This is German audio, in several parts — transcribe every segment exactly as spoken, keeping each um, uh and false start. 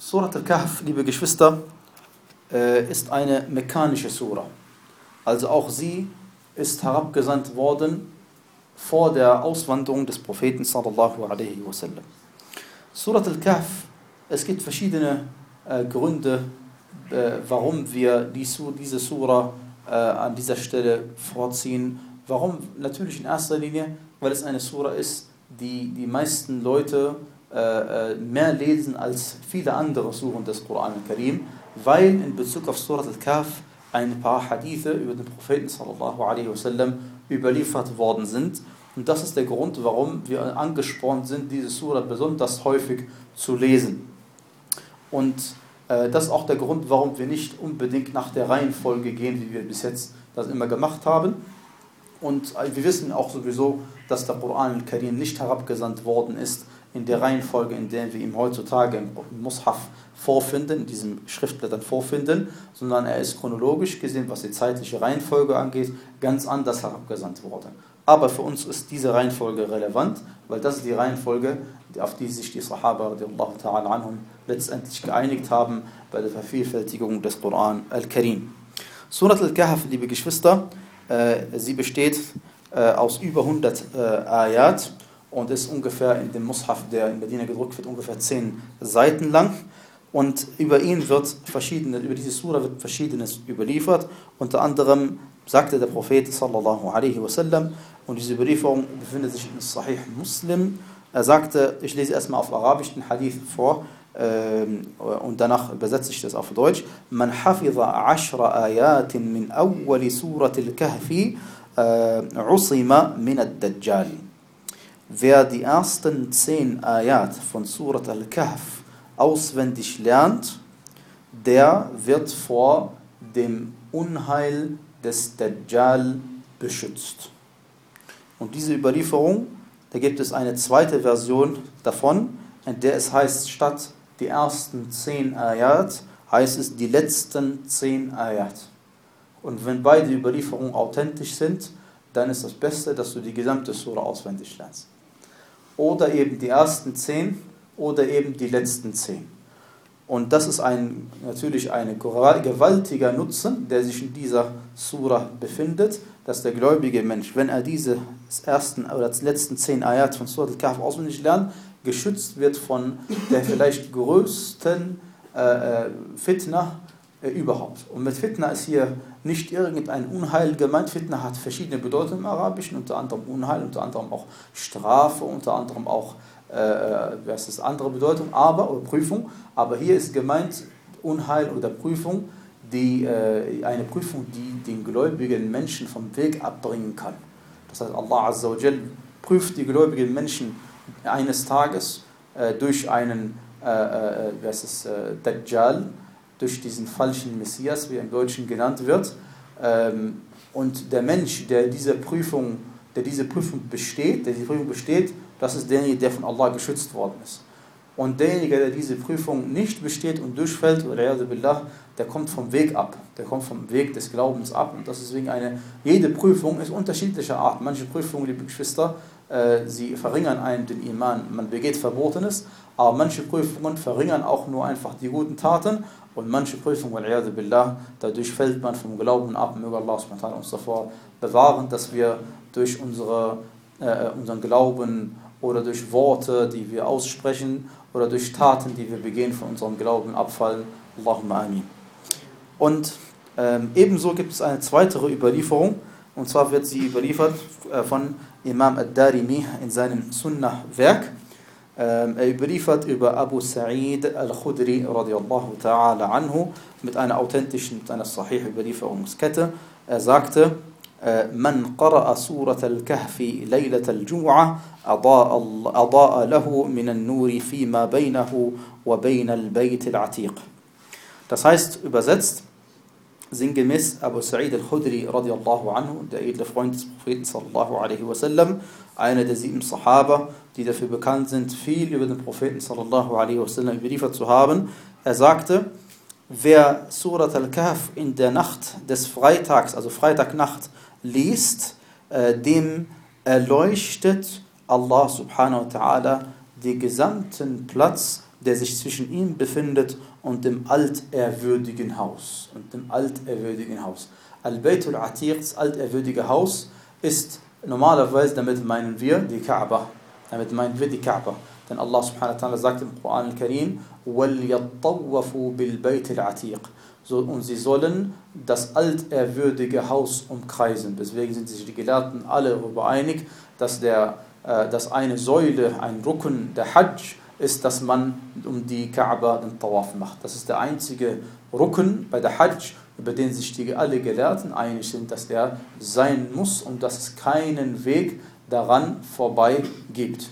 Surat al-Kahf, liebe Geschwister, ist eine mekkanische Sura. Also auch sie ist herabgesandt worden vor der Auswanderung des Propheten sallallahu alaihi wasallam. Surat al-Kahf, es gibt verschiedene äh, Gründe, äh, warum wir die, diese Sura äh, an dieser Stelle vorziehen. Warum? Natürlich in erster Linie, weil es eine Sura ist, die die meisten Leute äh, mehr lesen als viele andere Suren des Koran al-Karim, weil in Bezug auf Surat al-Kahf ein paar Hadithe über den Propheten sallallahu alaihi wasallam überliefert worden sind. Und das ist der Grund, warum wir angespornt sind, diese Sura besonders häufig zu lesen. Und äh, das ist auch der Grund, warum wir nicht unbedingt nach der Reihenfolge gehen, wie wir bis jetzt das immer gemacht haben. Und äh, wir wissen auch sowieso, dass der Koran al-Karim nicht herabgesandt worden ist in der Reihenfolge, in der wir ihn heutzutage im Mushaf vorfinden, in diesen Schriftblättern vorfinden, sondern er ist chronologisch gesehen, was die zeitliche Reihenfolge angeht, ganz anders herabgesandt worden. Aber für uns ist diese Reihenfolge relevant, weil das ist die Reihenfolge, auf die sich die Sahaba radiallahu ta'ala anhum letztendlich geeinigt haben bei der Vervielfältigung des Koran al-Karim. Surat al-Kahf, liebe Geschwister, äh, sie besteht äh, aus über hundert äh, Ayat und ist ungefähr in dem Mushaf, der in Medina gedruckt wird, ungefähr zehn Seiten lang. Und über ihn wird verschiedene, über diese Sura wird Verschiedenes überliefert. Unter anderem sagte der Prophet sallallahu alaihi wasallam, und diese Überlieferung befindet sich in Sahih Muslim. Er sagte, ich lese erstmal auf Arabisch den Hadith vor ähm, und danach übersetze ich das auf Deutsch. Man hafiza ashra ayatin min awwali surat al-Kahfi usima min ad-Dajjal. Wer die ersten zehn Ayat von Surat al-Kahf auswendig lernt, der wird vor dem Unheil des Dajjal beschützt. Und diese Überlieferung, da gibt es eine zweite Version davon, in der es heißt, statt die ersten zehn Ayat, heißt es die letzten zehn Ayat. Und wenn beide Überlieferungen authentisch sind, dann ist das Beste, dass du die gesamte Sura auswendig lernst. Oder eben die ersten zehn oder eben die letzten zehn. Und das ist ein, natürlich ein gewaltiger Nutzen, der sich in dieser Sura befindet, dass der gläubige Mensch, wenn er diese ersten oder letzten zehn Ayat von Surat al-Kahf auswendig lernt, geschützt wird von der vielleicht größten äh, Fitna äh, überhaupt. Und mit Fitna ist hier nicht irgendein Unheil gemeint. Fitna hat verschiedene Bedeutungen im Arabischen, unter anderem Unheil, unter anderem auch Strafe, unter anderem auch Äh, das ist andere Bedeutung, aber oder Prüfung, aber hier ist gemeint Unheil oder Prüfung, die, äh, eine Prüfung, die den gläubigen Menschen vom Weg abbringen kann. Das heißt, Allah Azza wa Jal prüft die gläubigen Menschen eines Tages äh, durch einen äh, äh, was ist, äh, Dajjal, durch diesen falschen Messias, wie er im Deutschen genannt wird. Ähm, und der Mensch, der diese Prüfung, der diese Prüfung besteht, der diese Prüfung besteht, das ist derjenige, der von Allah geschützt worden ist. Und derjenige, der diese Prüfung nicht besteht und durchfällt, der kommt vom Weg ab. Der kommt vom Weg des Glaubens ab. Und das ist deswegen eine, jede Prüfung ist unterschiedlicher Art. Manche Prüfungen, liebe Geschwister, äh, sie verringern einen den Iman. Man begeht Verbotenes. Aber manche Prüfungen verringern auch nur einfach die guten Taten. Und manche Prüfungen, dadurch fällt man vom Glauben ab. Möge Allah subhanahu wa ta'ala uns davor bewahren, dass wir durch unsere, äh, unseren Glauben oder durch Worte, die wir aussprechen, oder durch Taten, die wir begehen, von unserem Glauben abfallen. Allahumma amin. Und ähm, ebenso gibt es eine zweite Überlieferung, und zwar wird sie überliefert äh, von Imam ad-Darimi in seinem Sunnah-Werk. Ähm, er überliefert über Abu Sa'id al-Khudri radiallahu ta'ala anhu mit einer authentischen, mit einer Sahih-Überlieferungskette. Er sagte, من قرأ سورة الكهف ليلة الجمعة أضاء, أضاء له من النور فيما بينه وبين البيت العتيق. Das heißt, übersetzt, sinngemäß Abu Sa'id al-Khudri radiallahu anhu, der edle Freund des Propheten sallallahu alaihi wasallam, einer der sieben Sahaba, die dafür bekannt sind, viel über den Propheten sallallahu alaihi wasallam überliefert zu haben. Er sagte, wer Surat al-Kahf in der Nacht des Freitags, also Freitagnacht, liest, äh, dem erleuchtet Allah subhanahu wa ta'ala den gesamten Platz der sich zwischen ihm befindet und dem alterwürdigen Haus. Und dem alterwürdigen Haus. Al-Bayt al-Atiq, das alterwürdige Haus, ist normalerweise, damit meinen wir die Kaaba. Damit meinen wir die Kaaba. Denn Allah subhanahu wa ta'ala sagt im Koran al-Karim, وَلْيَطَّوَّفُوا بِالْبَيْتِ الْعَتِيقِ. So, und sie sollen das alterwürdige Haus umkreisen. Deswegen sind sich die Gelehrten alle darüber einig, dass, der, äh, dass eine Säule, ein Rukn der Hajj ist, dass man um die Kaaba den Tawaf macht. Das ist der einzige Rukn bei der Hajj, über den sich die alle Gelehrten einig sind, dass er sein muss und dass es keinen Weg daran vorbei gibt.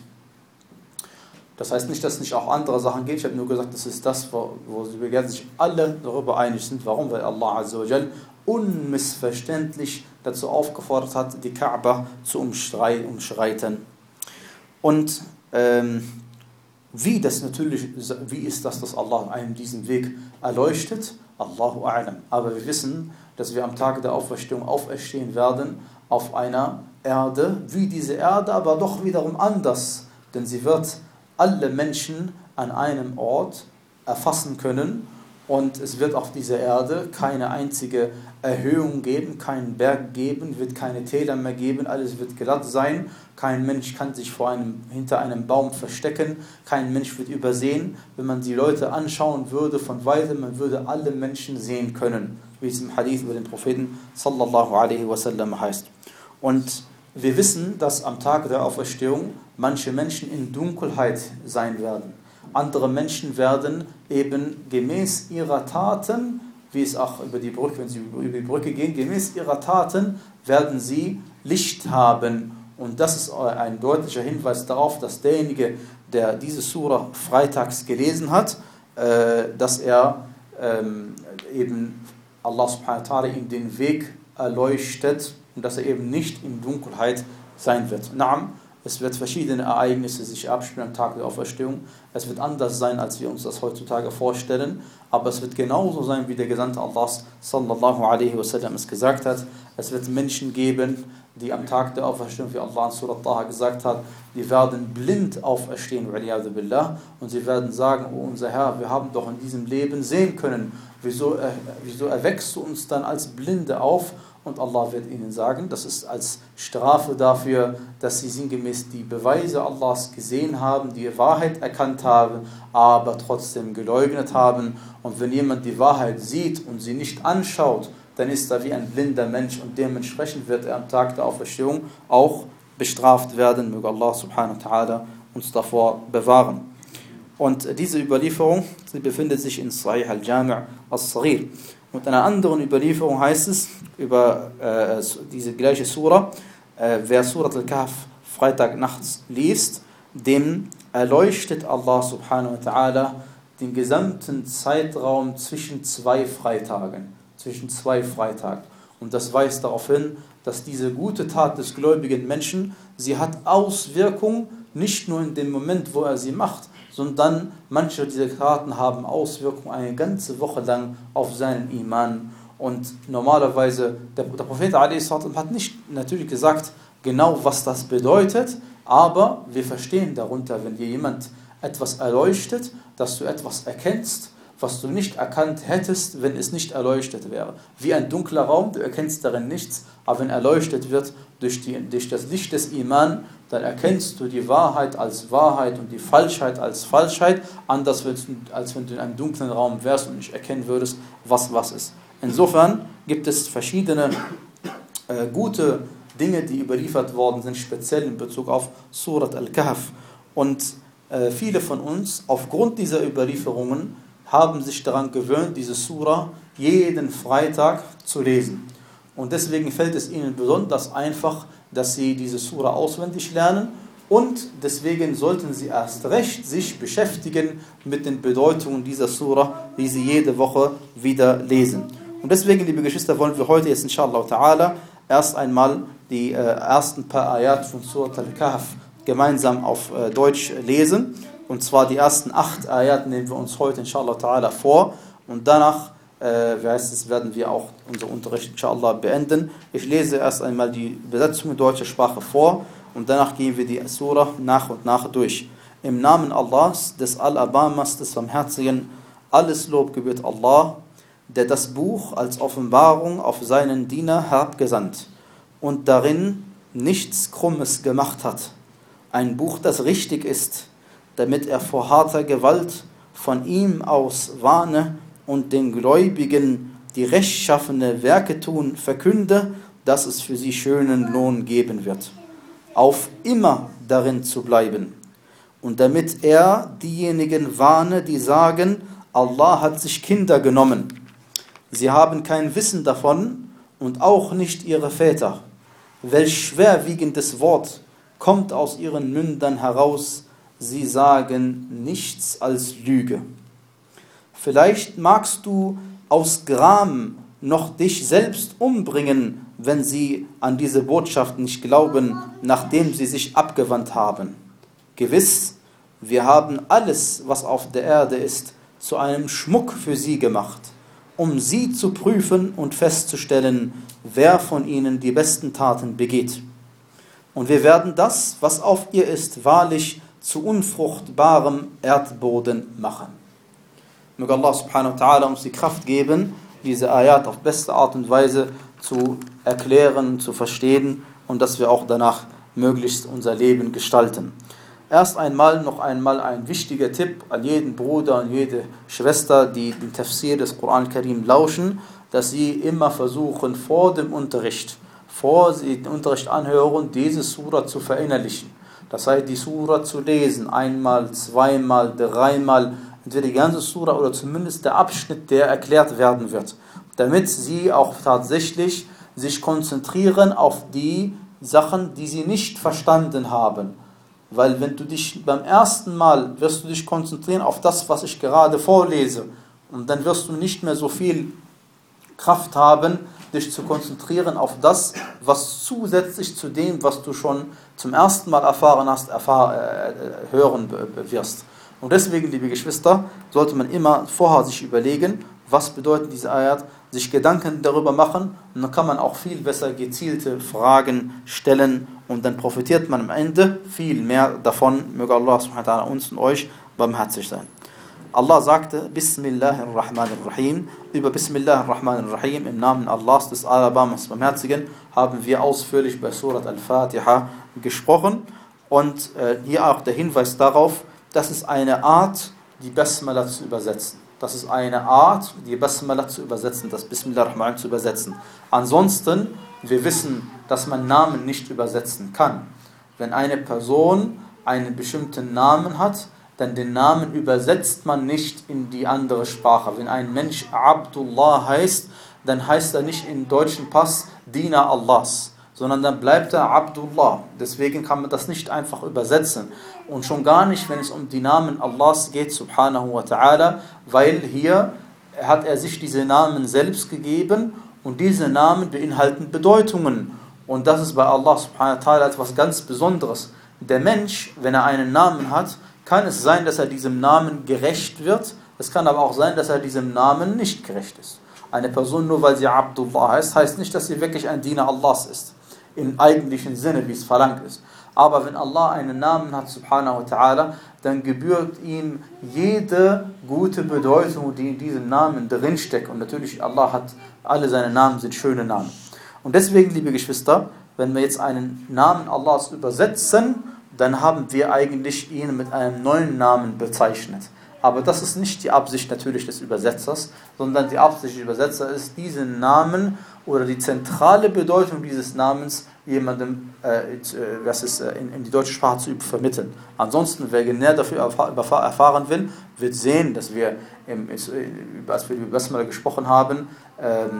Das heißt nicht, dass es nicht auch andere Sachen gibt. Ich habe nur gesagt, das ist das, wo, wo die Gelehrten sich alle darüber einig sind. Warum? Weil Allah Azza wa Jal unmissverständlich dazu aufgefordert hat, die Kaaba zu umschreiten. Und ähm, wie das natürlich, wie ist das, dass Allah einem diesen Weg erleuchtet? Allahu a'lam. Aber wir wissen, dass wir am Tag der Auferstehung auferstehen werden auf einer Erde, wie diese Erde, aber doch wiederum anders. Denn sie wird alle Menschen an einem Ort erfassen können und es wird auf dieser Erde keine einzige Erhöhung geben, keinen Berg geben, wird keine Täler mehr geben, alles wird glatt sein, kein Mensch kann sich vor einem, hinter einem Baum verstecken, kein Mensch wird übersehen. Wenn man die Leute anschauen würde von weitem, man würde alle Menschen sehen können, wie es im Hadith über den Propheten sallallahu alaihi wasallam heißt. Und wir wissen, dass am Tag der Auferstehung manche Menschen in Dunkelheit sein werden. Andere Menschen werden eben gemäß ihrer Taten, wie es auch über die Brücke, wenn sie über die Brücke gehen, gemäß ihrer Taten werden sie Licht haben. Und das ist ein deutlicher Hinweis darauf, dass derjenige, der diese Sura freitags gelesen hat, dass er eben Allah subhanahu wa ta'ala ihm den Weg erleuchtet und dass er eben nicht in Dunkelheit sein wird. Naam, es wird verschiedene Ereignisse sich abspielen am Tag der Auferstehung. Es wird anders sein, als wir uns das heutzutage vorstellen, aber es wird genauso sein, wie der Gesandte Allahs sallallahu alaihi wasallam es gesagt hat. Es wird Menschen geben, die am Tag der Auferstehung, wie Allah in Surah Taha gesagt hat, die werden blind auferstehen, und sie werden sagen, oh unser Herr, wir haben doch in diesem Leben sehen können, wieso, äh, wieso erweckst du uns dann als Blinde auf? Und Allah wird ihnen sagen, das ist als Strafe dafür, dass sie sinngemäß die Beweise Allahs gesehen haben, die Wahrheit erkannt haben, aber trotzdem geleugnet haben. Und wenn jemand die Wahrheit sieht und sie nicht anschaut, dann ist er wie ein blinder Mensch und dementsprechend wird er am Tag der Auferstehung auch bestraft werden. Möge Allah subhanahu wa ta'ala uns davor bewahren. Und diese Überlieferung, sie befindet sich in Sahih al-Jami' al-Saghir. Und in einer anderen Überlieferung heißt es, über äh, diese gleiche Sura, äh, wer Surat al-Kahf Freitagnachts liest, dem erleuchtet Allah subhanahu wa ta'ala den gesamten Zeitraum zwischen zwei Freitagen. Zwischen zwei Freitagen. Und das weist darauf hin, dass diese gute Tat des gläubigen Menschen, sie hat Auswirkung, nicht nur in dem Moment, wo er sie macht, sondern manche dieser Taten haben Auswirkungen eine ganze Woche lang auf seinen Iman. Und normalerweise, der, der Prophet hat nicht natürlich gesagt, genau was das bedeutet, aber wir verstehen darunter, wenn dir jemand etwas erleuchtet, dass du etwas erkennst, was du nicht erkannt hättest, wenn es nicht erleuchtet wäre. Wie ein dunkler Raum, du erkennst darin nichts, aber wenn erleuchtet wird durch, die, durch das Licht des Iman, dann erkennst du die Wahrheit als Wahrheit und die Falschheit als Falschheit, anders als wenn du in einem dunklen Raum wärst und nicht erkennen würdest, was was ist. Insofern gibt es verschiedene äh, gute Dinge, die überliefert worden sind, speziell in Bezug auf Surat al-Kahf. Und äh, viele von uns, aufgrund dieser Überlieferungen, haben sich daran gewöhnt, diese Sura jeden Freitag zu lesen. Und deswegen fällt es ihnen besonders einfach, dass sie diese Sura auswendig lernen. Und deswegen sollten sie erst recht sich beschäftigen mit den Bedeutungen dieser Sura, die sie jede Woche wieder lesen. Und deswegen, liebe Geschwister, wollen wir heute jetzt inshallah ta'ala erst einmal die äh, ersten paar Ayat von Surat al-Kahf gemeinsam auf äh, Deutsch lesen. Und zwar die ersten acht Ayat nehmen wir uns heute inshallah ta'ala vor. Und danach äh, wie heißt es, werden wir auch unseren Unterricht inshallah beenden. Ich lese erst einmal die Besetzung in deutscher Sprache vor und danach gehen wir die Surah nach und nach durch. Im Namen Allahs, des Al-Abamas, des Barmherzigen, alles Lob gebührt Allah, der das Buch als Offenbarung auf seinen Diener herabgesandt und darin nichts Krummes gemacht hat. Ein Buch, das richtig ist, damit er vor harter Gewalt von ihm aus warne und den Gläubigen, die rechtschaffene Werke tun, verkünde, dass es für sie schönen Lohn geben wird, auf immer darin zu bleiben. Und damit er diejenigen warne, die sagen, Allah hat sich Kinder genommen. Sie haben kein Wissen davon und auch nicht ihre Väter. Welch schwerwiegendes Wort kommt aus ihren Mündern heraus, sie sagen nichts als Lüge. Vielleicht magst du aus Gram noch dich selbst umbringen, wenn sie an diese Botschaft nicht glauben, nachdem sie sich abgewandt haben. Gewiss, wir haben alles, was auf der Erde ist, zu einem Schmuck für sie gemacht, um sie zu prüfen und festzustellen, wer von ihnen die besten Taten begeht. Und wir werden das, was auf ihr ist, wahrlich zu unfruchtbarem Erdboden machen. Möge Allah subhanahu wa ta'ala uns die Kraft geben, diese Ayat auf beste Art und Weise zu erklären, zu verstehen und dass wir auch danach möglichst unser Leben gestalten. Erst einmal noch einmal ein wichtiger Tipp an jeden Bruder und jede Schwester, die den Tafsir des Koran Karim lauschen, dass sie immer versuchen, vor dem Unterricht, vor sie den Unterricht anhören, diese Sura zu verinnerlichen. Das heißt, die Sura zu lesen, einmal, zweimal, dreimal, entweder die ganze Sura oder zumindest der Abschnitt, der erklärt werden wird, damit sie auch tatsächlich sich konzentrieren auf die Sachen, die sie nicht verstanden haben. Weil wenn du dich beim ersten Mal, wirst du dich konzentrieren auf das, was ich gerade vorlese. Und dann wirst du nicht mehr so viel Kraft haben, dich zu konzentrieren auf das, was zusätzlich zu dem, was du schon zum ersten Mal erfahren hast, erfahr, äh, hören wirst. Und deswegen, liebe Geschwister, sollte man immer vorher sich überlegen, was bedeutet diese Ayat, sich Gedanken darüber machen und dann kann man auch viel besser gezielte Fragen stellen und dann profitiert man am Ende viel mehr davon. Möge Allah subhanahu wa ta'ala uns und euch barmherzig sein. Allah sagte Bismillahirrahmanirrahim. Über Bismillahirrahmanirrahim im Namen Allahs des Alabamas Barmherzigen haben wir ausführlich bei Surat Al-Fatiha gesprochen und äh, hier auch der Hinweis darauf, dass es eine Art, die Basmala zu übersetzen. Das ist eine Art, die Basmala zu übersetzen, das Bismillahirrahmanirrahim zu übersetzen. Ansonsten, wir wissen, dass man Namen nicht übersetzen kann. Wenn eine Person einen bestimmten Namen hat, dann den Namen übersetzt man nicht in die andere Sprache. Wenn ein Mensch Abdullah heißt, dann heißt er nicht im deutschen Pass Diener Allahs, sondern dann bleibt er Abdullah. Deswegen kann man das nicht einfach übersetzen. Und schon gar nicht, wenn es um die Namen Allahs geht, subhanahu wa ta'ala, weil hier hat er sich diese Namen selbst gegeben und diese Namen beinhalten Bedeutungen. Und das ist bei Allah subhanahu wa ta'ala etwas ganz Besonderes. Der Mensch, wenn er einen Namen hat, kann es sein, dass er diesem Namen gerecht wird. Es kann aber auch sein, dass er diesem Namen nicht gerecht ist. Eine Person, nur weil sie Abdullah heißt, heißt nicht, dass sie wirklich ein Diener Allahs ist. Im eigentlichen Sinne, wie es verlangt ist. Aber wenn Allah einen Namen hat, subhanahu wa ta'ala, dann gebührt ihm jede gute Bedeutung, die in diesem Namen drinsteckt. Und natürlich, Allah hat, alle seine Namen sind schöne Namen. Und deswegen, liebe Geschwister, wenn wir jetzt einen Namen Allahs übersetzen, dann haben wir eigentlich ihn mit einem neuen Namen bezeichnet. Aber das ist nicht die Absicht natürlich des Übersetzers, sondern die Absicht des Übersetzers ist, diesen Namen oder die zentrale Bedeutung dieses Namens jemandem äh, was ist, äh, in, in die deutsche Sprache zu vermitteln. Ansonsten, wer näher dafür erfahren will, wird sehen, dass wir, im, als wir über Basmala gesprochen haben, ähm,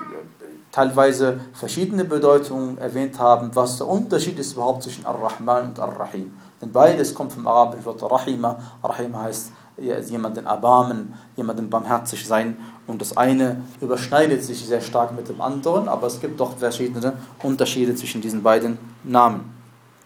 teilweise verschiedene Bedeutungen erwähnt haben, was der Unterschied ist überhaupt zwischen Ar-Rahman und Ar-Rahim. Denn beides kommt vom arabischen Wort Rahima. Rahima heißt jemanden erbarmen, jemanden barmherzig sein. Und das eine überschneidet sich sehr stark mit dem anderen, aber es gibt doch verschiedene Unterschiede zwischen diesen beiden Namen.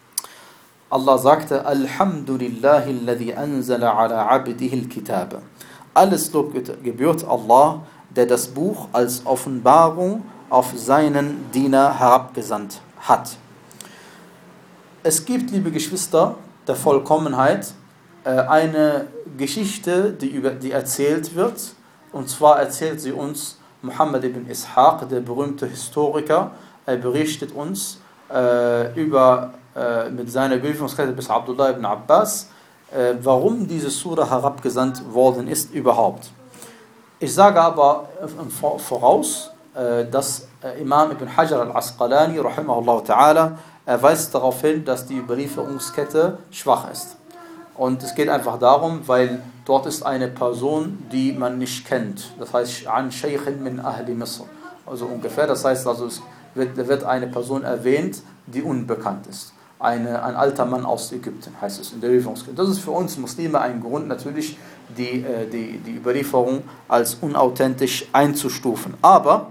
Allah sagte, Alhamdulillahi alladhi anzala ala abdihi al-kitab. Alles Lob gebührt Allah, der das Buch als Offenbarung auf seinen Diener herabgesandt hat. Es gibt, liebe Geschwister, der Vollkommenheit eine Geschichte, die, über, die erzählt wird. Und zwar erzählt sie uns Muhammad ibn Ishaq, der berühmte Historiker. Er berichtet uns äh, über, äh, mit seiner Überlieferungskette bis Abdullah ibn Abbas, äh, warum diese Sura herabgesandt worden ist überhaupt. Ich sage aber voraus, äh, dass äh, Imam ibn Hajar al-Asqalani, rahimahullah ta'ala, er weist darauf hin, dass die Überlieferungskette schwach ist. Und es geht einfach darum, weil dort ist eine Person, die man nicht kennt. Das heißt, an Shaykhin min Ahli Misr. Also ungefähr, das heißt, also es wird, wird eine Person erwähnt, die unbekannt ist. Eine, ein alter Mann aus Ägypten, heißt es in der Überlieferungskette. Das ist für uns Muslime ein Grund, natürlich die, die, die Überlieferung als unauthentisch einzustufen. Aber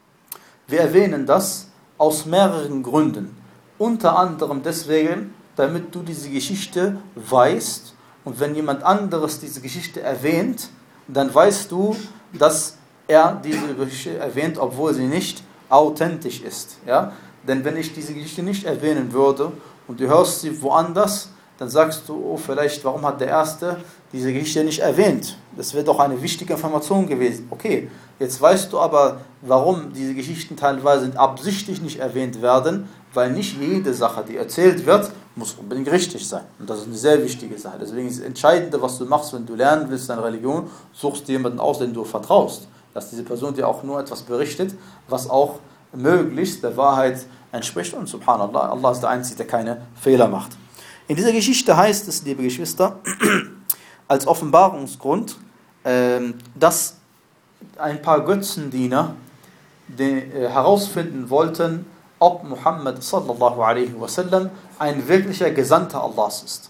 wir erwähnen das aus mehreren Gründen. Unter anderem deswegen, damit du diese Geschichte weißt, und wenn jemand anderes diese Geschichte erwähnt, dann weißt du, dass er diese Geschichte erwähnt, obwohl sie nicht authentisch ist. Ja? Denn wenn ich diese Geschichte nicht erwähnen würde und du hörst sie woanders, dann sagst du, oh, vielleicht, warum hat der Erste diese Geschichte nicht erwähnt? Das wäre doch eine wichtige Information gewesen. Okay, jetzt weißt du aber, warum diese Geschichten teilweise absichtlich nicht erwähnt werden, weil nicht jede Sache, die erzählt wird, muss unbedingt richtig sein. Und das ist eine sehr wichtige Sache. Deswegen ist das Entscheidende, was du machst, wenn du lernen willst, deine Religion, suchst dir jemanden aus, den du vertraust. Dass diese Person dir auch nur etwas berichtet, was auch möglichst der Wahrheit entspricht. Und subhanallah, Allah ist der Einzige, der keine Fehler macht. In dieser Geschichte heißt es, liebe Geschwister, als Offenbarungsgrund, dass ein paar Götzendiener herausfinden wollten, ob Muhammad sallallahu alaihi wasallam ein wirklicher Gesandter Allahs ist.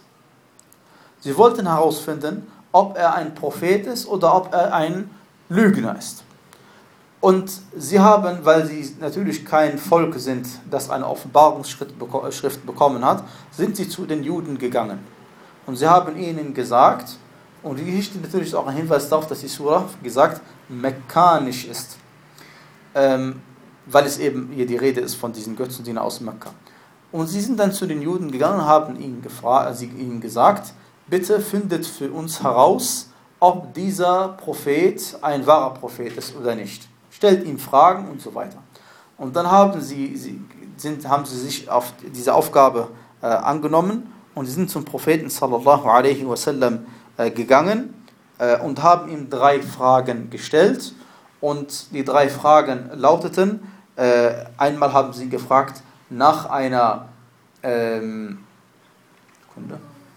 Sie wollten herausfinden, ob er ein Prophet ist oder ob er ein Lügner ist. Und sie haben, weil sie natürlich kein Volk sind, das eine Offenbarungsschrift bekommen hat, sind sie zu den Juden gegangen. Und sie haben ihnen gesagt, und die Geschichte natürlich ist auch ein Hinweis darauf, dass die Surah, gesagt, mekkanisch ist. Ähm, weil es eben hier die Rede ist von diesen Götzendienern aus Mekka. Und sie sind dann zu den Juden gegangen und haben ihnen, gefragt, sie ihnen gesagt, bitte findet für uns heraus, ob dieser Prophet ein wahrer Prophet ist oder nicht. Stellt ihm Fragen und so weiter. Und dann haben sie, sie, sind, haben sie sich auf diese Aufgabe äh, angenommen und sie sind zum Propheten sallallahu alaihi wasallam äh, gegangen äh, und haben ihm drei Fragen gestellt. Und die drei Fragen lauteten, äh, einmal haben sie gefragt nach einer ähm, Kunde.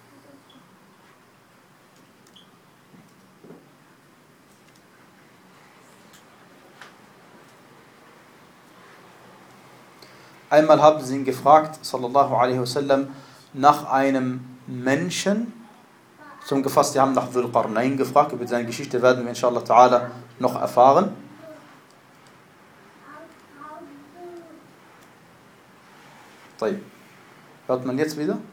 Einmal haben sie ihn gefragt, sallallahu alaihi wasallam, nach einem Menschen. Zum gefasst, sie haben nach Dhul Qarnayn gefragt, über seine Geschichte werden wir inshallah ta'ala noch erfahren. Hört man jetzt wieder?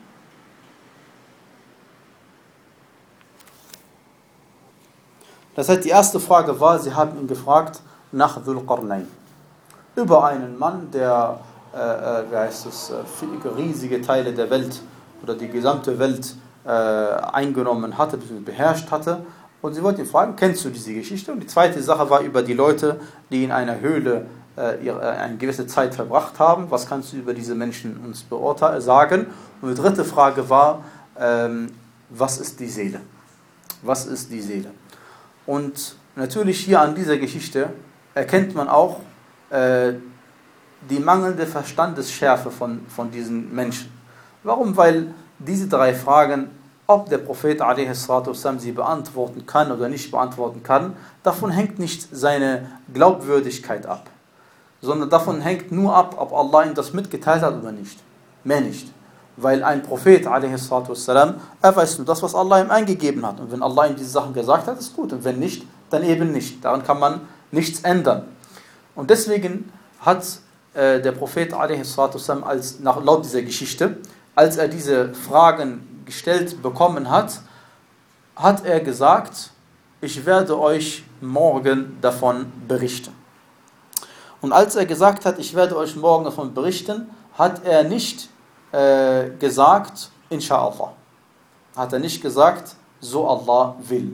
Das heißt, die erste Frage war, sie haben ihn gefragt nach Dhul Qarnayn. Über einen Mann, der äh, wie heißt es, viele riesige Teile der Welt oder die gesamte Welt äh, eingenommen hatte, beherrscht hatte. Und sie wollten ihn fragen, kennst du diese Geschichte? Und die zweite Sache war über die Leute, die in einer Höhle äh, ihre, eine gewisse Zeit verbracht haben. Was kannst du über diese Menschen uns beurteilen, sagen? Und die dritte Frage war, ähm, was ist die Seele? Was ist die Seele? Und natürlich hier an dieser Geschichte erkennt man auch äh, die mangelnde Verstandesschärfe von, von diesen Menschen. Warum? Weil diese drei Fragen, ob der Prophet a s. sie beantworten kann oder nicht beantworten kann, davon hängt nicht seine Glaubwürdigkeit ab, sondern davon hängt nur ab, ob Allah ihm das mitgeteilt hat oder nicht. Mehr nicht. Weil ein Prophet a s. er weiß nur das, was Allah ihm eingegeben hat. Und wenn Allah ihm diese Sachen gesagt hat, ist gut. Und wenn nicht, dann eben nicht. Daran kann man nichts ändern. Und deswegen hat äh, der Prophet a s. als, nach, laut dieser Geschichte, als er diese Fragen gestellt bekommen hat, hat er gesagt, ich werde euch morgen davon berichten. Und als er gesagt hat, ich werde euch morgen davon berichten, hat er nicht äh, gesagt, Insha'Allah. Hat er nicht gesagt, so Allah will.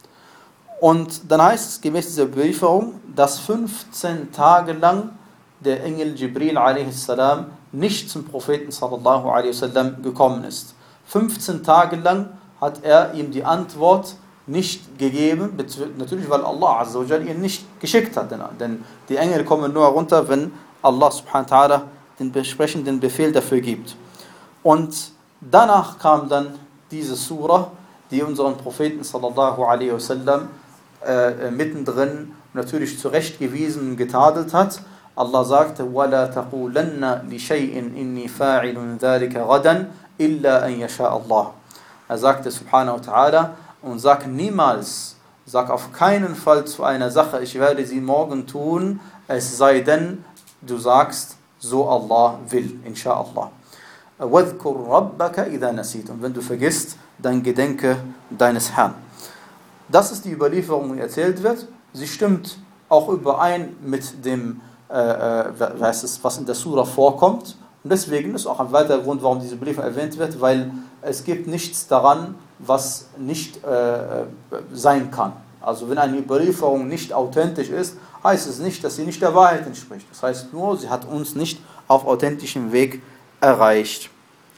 Und dann heißt es gemäß dieser Überlieferung, dass fünfzehn Tage lang der Engel Jibril a.s. nicht zum Propheten sallallahu alaihi wasallam gekommen ist. fünfzehn Tage lang hat er ihm die Antwort nicht gegeben, natürlich weil Allah azza wa jalla ihn nicht geschickt hat, denn die Engel kommen nur runter, wenn Allah subhanahu wa ta'ala den entsprechenden Befehl dafür gibt. Und danach kam dann diese Surah, die unseren Propheten sallallahu alaihi wasallam äh, mittendrin natürlich zurechtgewiesen und getadelt hat. Allah sagte: وَلَا تَقُولَنَّ لِشَيْءٍ إِنِّي فَاعِلٌ ذَلِكَ غَدًا إِلَّا أَنْ يَشَاءَ اللَّهُ. Er sagte subhanahu wa ta'ala, und sag niemals, sag auf keinen Fall zu einer Sache, ich werde sie morgen tun, es sei denn, du sagst, so Allah will, insha'Allah. وَذْكُرْ رَبَّكَ إِذَا نَسِيتُ. Und wenn du vergisst, dann gedenke deines Herrn. Das ist die Überlieferung, die erzählt wird. Sie stimmt auch überein mit dem, äh, was, ist, was in der Surah vorkommt. Und deswegen ist auch ein weiterer Grund, warum diese Überlieferung erwähnt wird, weil es gibt nichts daran, was nicht äh, sein kann. Also wenn eine Überlieferung nicht authentisch ist, heißt es nicht, dass sie nicht der Wahrheit entspricht. Das heißt nur, sie hat uns nicht auf authentischem Weg erreicht.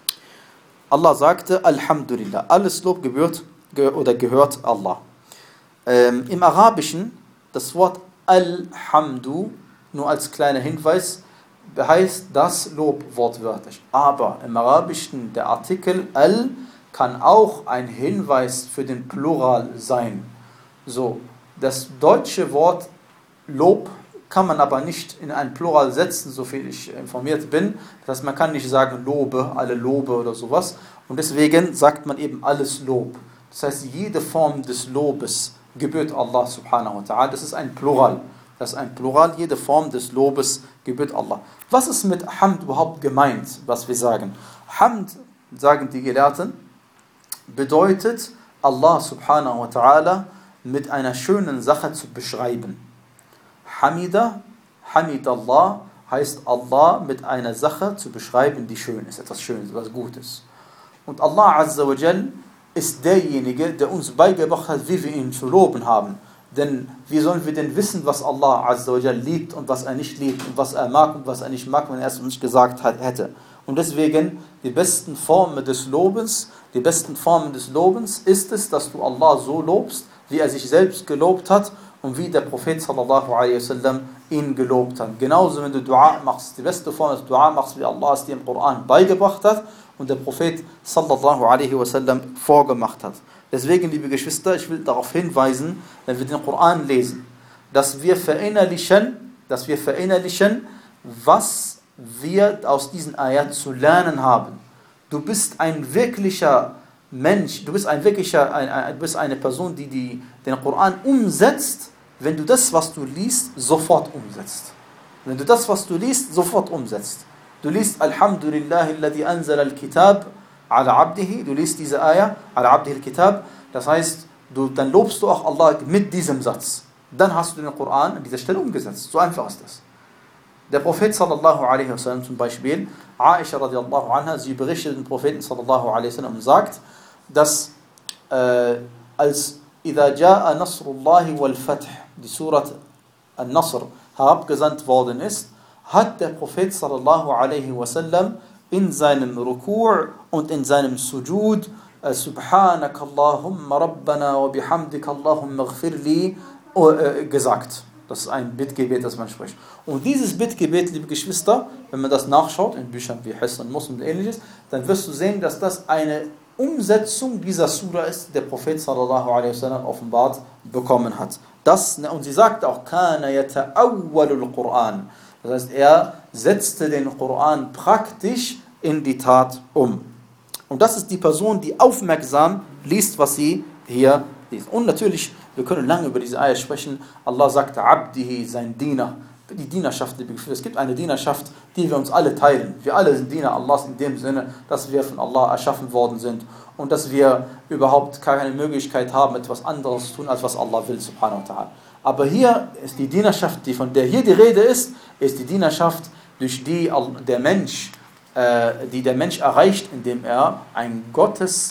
Allah sagte: Alhamdulillah, alles Lob gebührt ge- oder gehört Allah. Ähm, Im Arabischen, das Wort Alhamdu, nur als kleiner Hinweis, heißt das Lob wortwörtlich. Aber im Arabischen der Artikel Al kann auch ein Hinweis für den Plural sein. So, das deutsche Wort Lob kann man aber nicht in ein Plural setzen, so viel ich informiert bin. Das heißt, man kann nicht sagen Lobe, alle Lobe oder sowas. Und deswegen sagt man eben alles Lob. Das heißt, jede Form des Lobes gebührt Allah subhanahu wa ta'ala. Das ist ein Plural. Das ist ein Plural, jede Form des Lobes gebührt Allah. Was ist mit Hamd überhaupt gemeint, was wir sagen? Hamd, sagen die Gelehrten, bedeutet, Allah subhanahu wa ta'ala mit einer schönen Sache zu beschreiben. Hamida, Hamidallah, heißt Allah mit einer Sache zu beschreiben, die schön ist, etwas Schönes, etwas Gutes. Und Allah azza wa jal ist derjenige, der uns beigebracht hat, wie wir ihn zu loben haben. Denn wie sollen wir denn wissen, was Allah azza wa jal liebt und was er nicht liebt und was er mag und was er nicht mag, wenn er es uns gesagt hat, hätte. Und deswegen, die besten Formen des Lobens, die besten Formen des Lobens ist es, dass du Allah so lobst, wie er sich selbst gelobt hat und wie der Prophet sallallahu alaihi wasallam ihn gelobt hat. Genauso, wenn du Dua machst, die beste Form des Dua machst, wie Allah es dir im Koran beigebracht hat und der Prophet sallallahu alaihi wasallam vorgemacht hat. Deswegen, liebe Geschwister, ich will darauf hinweisen, wenn wir den Koran lesen, dass wir verinnerlichen, dass wir verinnerlichen, was wir aus diesen Ayat zu lernen haben. Du bist ein wirklicher Mensch, du bist ein wirklicher, ein, ein, du bist eine Person, die, die den Koran umsetzt, wenn du das, was du liest, sofort umsetzt. Wenn du das, was du liest, sofort umsetzt. Du liest Alhamdulillahi alladhi anzala al-kitab ala abdihi, du liest diese Ayah, ala abdihi al-kitab, das heißt, du, dann lobst du auch Allah mit diesem Satz. Dann hast du den Koran an dieser Stelle umgesetzt. So einfach ist das. Der Prophet sallallahu alaihi wasallam zum Beispiel, Aisha radiallahu anha, sie berichtet den Propheten sallallahu alaihi wasallam und sagt, dass äh, als إِذَا جَاءَ نَصْرُ اللَّهِ وَالْفَتْحِ, die Surat An-Nasr, herabgesandt worden ist, hat der Prophet sallallahu alaihi wasallam in seinem Ruku' und in seinem Sujud Subhanak Allahumma Rabbana wa bihamdika Allahumma ighfirli gesagt. Das ist ein Bittgebet, das man spricht. Und dieses Bittgebet, liebe Geschwister, wenn man das nachschaut, in Büchern wie Hisn, Muslim und ähnliches, dann wirst du sehen, dass das eine Umsetzung dieser Surah ist, der Prophet sallallahu alaihi wasallam offenbart bekommen hat. Das, und sie sagt auch, kana yata'awwalul Qur'an. Das heißt, er setzte den Koran praktisch in die Tat um. Und das ist die Person, die aufmerksam liest, was sie hier liest. Und natürlich, wir können lange über diese Ayah sprechen. Allah sagte, Abdihi, sein Diener. Die Dienerschaft, liebe Gefühle. Es gibt eine Dienerschaft, die wir uns alle teilen. Wir alle sind Diener Allahs in dem Sinne, dass wir von Allah erschaffen worden sind und dass wir überhaupt keine Möglichkeit haben, etwas anderes zu tun, als was Allah will, subhanahu wa ta'ala. Aber hier ist die Dienerschaft, die von der hier die Rede ist, ist die Dienerschaft, durch die der Mensch, äh, die der Mensch erreicht, indem er ein Gottes